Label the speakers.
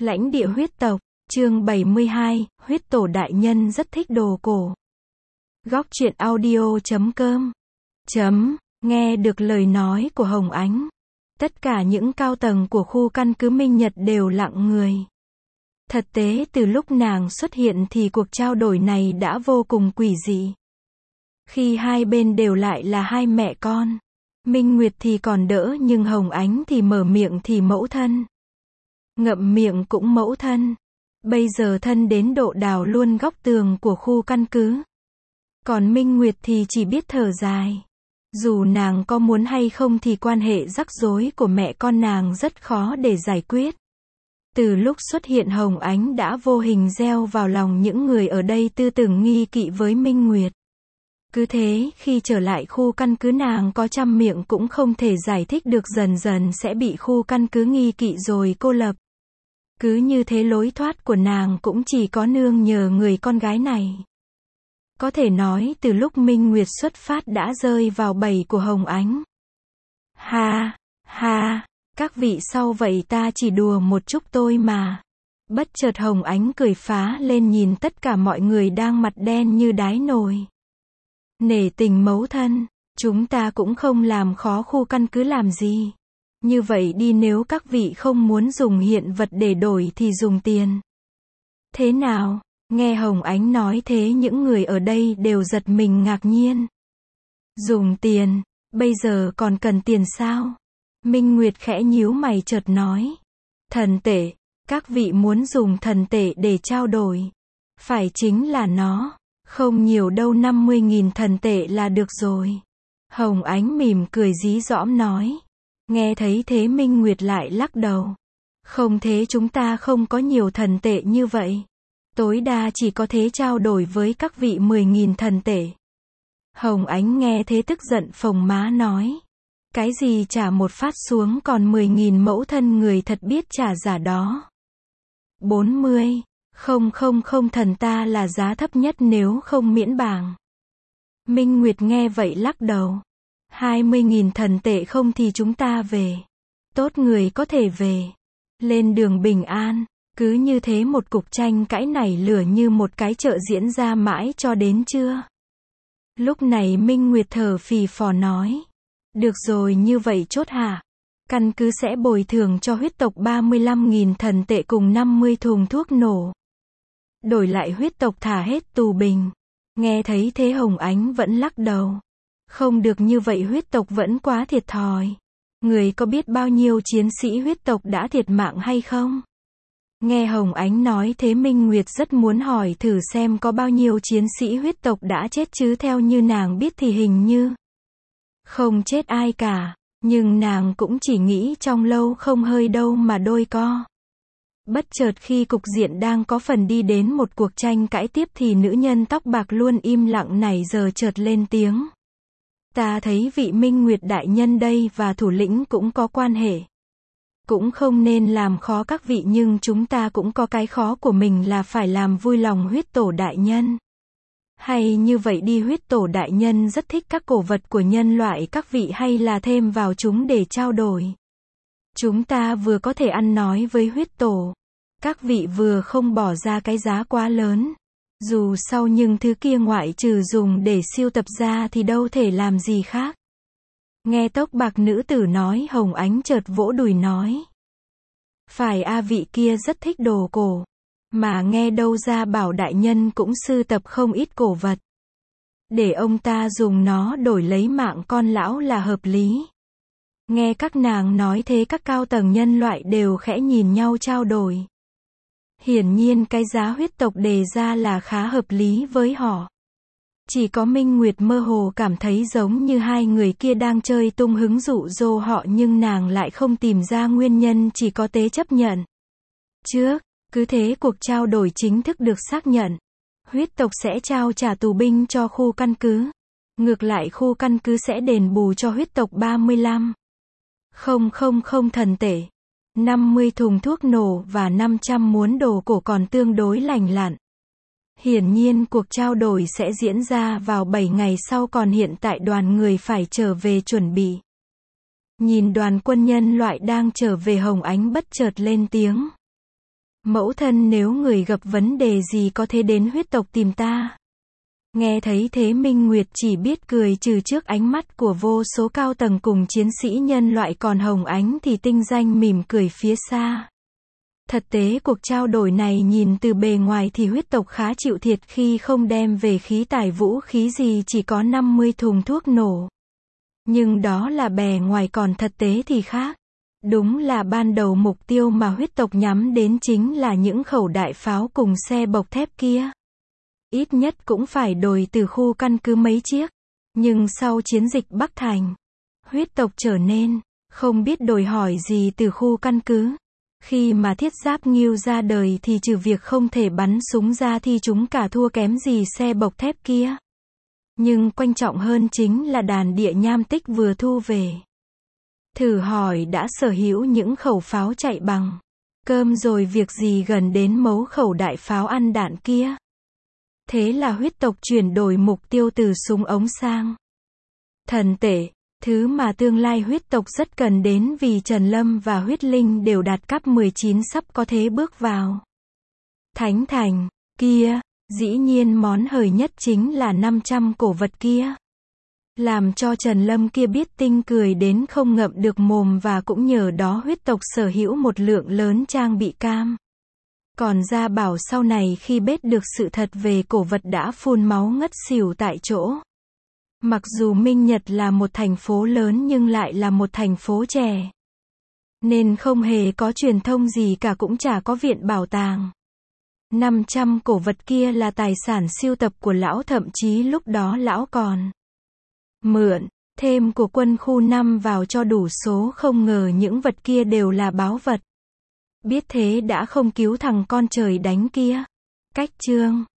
Speaker 1: Lãnh địa huyết tộc, chương 72, huyết tổ đại nhân rất thích đồ cổ. Góc truyện audio.com. Nghe được lời nói của Hồng Ánh. Tất cả những cao tầng của khu căn cứ Minh Nhật đều lặng người. Thực tế từ lúc nàng xuất hiện thì cuộc trao đổi này đã vô cùng quỷ dị. Khi hai bên đều lại là hai mẹ con. Minh Nguyệt thì còn đỡ nhưng Hồng Ánh thì mở miệng thì mẫu thân. Ngậm miệng cũng mẫu thân. Bây giờ thân đến độ đào luôn góc tường của khu căn cứ. Còn Minh Nguyệt thì chỉ biết thở dài. Dù nàng có muốn hay không thì quan hệ rắc rối của mẹ con nàng rất khó để giải quyết. Từ lúc xuất hiện Hồng Ánh đã vô hình gieo vào lòng những người ở đây tư tưởng nghi kỵ với Minh Nguyệt. Cứ thế, khi trở lại khu căn cứ nàng có trăm miệng cũng không thể giải thích được, dần dần sẽ bị khu căn cứ nghi kỵ rồi cô lập. Cứ như thế lối thoát của nàng cũng chỉ có nương nhờ người con gái này. Có thể nói từ lúc Minh Nguyệt xuất phát đã rơi vào bẫy của Hồng Ánh. Ha, các vị sau vậy ta chỉ đùa một chút tôi mà. Bất chợt Hồng Ánh cười phá lên nhìn tất cả mọi người đang mặt đen như đái nồi. Nể tình mẫu thân, chúng ta cũng không làm khó khu căn cứ làm gì. Như vậy đi, nếu các vị không muốn dùng hiện vật để đổi thì dùng tiền. Thế nào? Nghe Hồng Ánh nói thế những người ở đây đều giật mình ngạc nhiên. Dùng tiền? Bây giờ còn cần tiền sao? Minh Nguyệt khẽ nhíu mày chợt nói. Thần tệ, các vị muốn dùng thần tệ để trao đổi. Phải, chính là nó. Không nhiều đâu, 50.000 thần tệ là được rồi. Hồng Ánh mỉm cười dí dỏm nói. Nghe thấy thế Minh Nguyệt lại lắc đầu. Không, thế chúng ta không có nhiều thần tệ như vậy. Tối đa chỉ có thế trao đổi với các vị 10.000 thần tệ. Hồng Ánh nghe thế tức giận phồng má nói. Cái gì trả một phát xuống còn 10.000, mẫu thân người thật biết trả giả đó. 40. Không, thần ta là giá thấp nhất, nếu không miễn bảng. Minh Nguyệt nghe vậy lắc đầu. 20.000 thần tệ không thì chúng ta về. Tốt, người có thể về. Lên đường bình an. Cứ như thế một cuộc tranh cãi nảy lửa như một cái chợ diễn ra mãi cho đến trưa. Lúc này Minh Nguyệt thở phì phò nói. Được rồi, như vậy chốt hả? Căn cứ sẽ bồi thường cho huyết tộc 35.000 thần tệ cùng 50 thùng thuốc nổ. Đổi lại huyết tộc thả hết tù binh. Nghe thấy thế Hồng Ánh vẫn lắc đầu. Không được như vậy, huyết tộc vẫn quá thiệt thòi. Người có biết bao nhiêu chiến sĩ huyết tộc đã thiệt mạng hay không? Nghe Hồng Ánh nói thế Minh Nguyệt rất muốn hỏi thử xem có bao nhiêu chiến sĩ huyết tộc đã chết, chứ theo như nàng biết thì hình như không chết ai cả. Nhưng nàng cũng chỉ nghĩ trong lâu không hơi đâu mà đôi co. Bất chợt khi cục diện đang có phần đi đến một cuộc tranh cãi tiếp thì nữ nhân tóc bạc luôn im lặng này giờ chợt lên tiếng. Ta thấy vị Minh Nguyệt đại nhân đây và thủ lĩnh cũng có quan hệ. Cũng không nên làm khó các vị, nhưng chúng ta cũng có cái khó của mình là phải làm vui lòng huyết tổ đại nhân. Hay như vậy đi, huyết tổ đại nhân rất thích các cổ vật của nhân loại các vị, hay là thêm vào chúng để trao đổi. Chúng ta vừa có thể ăn nói với huyết tổ. Các vị vừa không bỏ ra cái giá quá lớn. Dù sau nhưng thứ kia ngoại trừ dùng để siêu tập ra thì đâu thể làm gì khác. Nghe tóc bạc nữ tử nói Hồng Ánh chợt vỗ đùi nói. Phải a, vị kia rất thích đồ cổ. Mà nghe đâu ra bảo đại nhân cũng sưu tập không ít cổ vật. Để ông ta dùng nó đổi lấy mạng con lão là hợp lý. Nghe các nàng nói thế các cao tầng nhân loại đều khẽ nhìn nhau trao đổi. Hiển nhiên cái giá huyết tộc đề ra là khá hợp lý với họ. Chỉ có Minh Nguyệt mơ hồ cảm thấy giống như hai người kia đang chơi tung hứng dụ dỗ họ, nhưng nàng lại không tìm ra nguyên nhân, chỉ có tế chấp nhận. Cứ thế cuộc trao đổi chính thức được xác nhận. Huyết tộc sẽ trao trả tù binh cho khu căn cứ. Ngược lại khu căn cứ sẽ đền bù cho huyết tộc 35. Không thần tệ. 50 thùng thuốc nổ và 500 muỗng đồ cổ còn tương đối lành lặn. Hiển nhiên cuộc trao đổi sẽ diễn ra vào 7 ngày sau, còn hiện tại đoàn người phải trở về chuẩn bị. Nhìn đoàn quân nhân loại đang trở về, Hồng Ánh bất chợt lên tiếng. Mẫu thân nếu người gặp vấn đề gì có thể đến huyết tộc tìm ta. Nghe thấy thế Minh Nguyệt chỉ biết cười trừ trước ánh mắt của vô số cao tầng cùng chiến sĩ nhân loại, còn Hồng Ánh thì tinh danh mỉm cười phía xa. Thực tế cuộc trao đổi này nhìn từ bề ngoài thì huyết tộc khá chịu thiệt khi không đem về khí tài vũ khí gì, chỉ có 50 thùng thuốc nổ. Nhưng đó là bề ngoài, còn thực tế thì khác. Đúng là ban đầu mục tiêu mà huyết tộc nhắm đến chính là những khẩu đại pháo cùng xe bọc thép kia. Ít nhất cũng phải đổi từ khu căn cứ mấy chiếc. Nhưng sau chiến dịch Bắc Thành, huyết tộc trở nên không biết đòi hỏi gì từ khu căn cứ. Khi mà thiết giáp Ngưu ra đời thì trừ việc không thể bắn súng ra thì chúng cả thua kém gì xe bọc thép kia. Nhưng quan trọng hơn chính là đàn địa nham tích vừa thu về. Thử hỏi đã sở hữu những khẩu pháo chạy bằng cơm rồi việc gì gần đến mấu khẩu đại pháo ăn đạn kia. Thế là huyết tộc chuyển đổi mục tiêu từ súng ống sang thần tể, thứ mà tương lai huyết tộc rất cần đến, vì Trần Lâm và huyết linh đều đạt cấp 19 sắp có thể bước vào Thánh Thành. Kia, dĩ nhiên món hời nhất chính là 500 cổ vật kia. Làm cho Trần Lâm kia biết tinh cười đến không ngậm được mồm, và cũng nhờ đó huyết tộc sở hữu một lượng lớn trang bị cam. Còn Gia Bảo sau này khi biết được sự thật về cổ vật đã phun máu ngất xỉu tại chỗ. Mặc dù Minh Nhật là một thành phố lớn nhưng lại là một thành phố trẻ, nên không hề có truyền thông gì cả, cũng chả có viện bảo tàng. 500 cổ vật kia là tài sản sưu tập của lão, thậm chí lúc đó lão còn mượn thêm của quân khu 5 vào cho đủ số, không ngờ những vật kia đều là báu vật. Biết thế đã không cứu thằng con trời đánh kia. Cách chương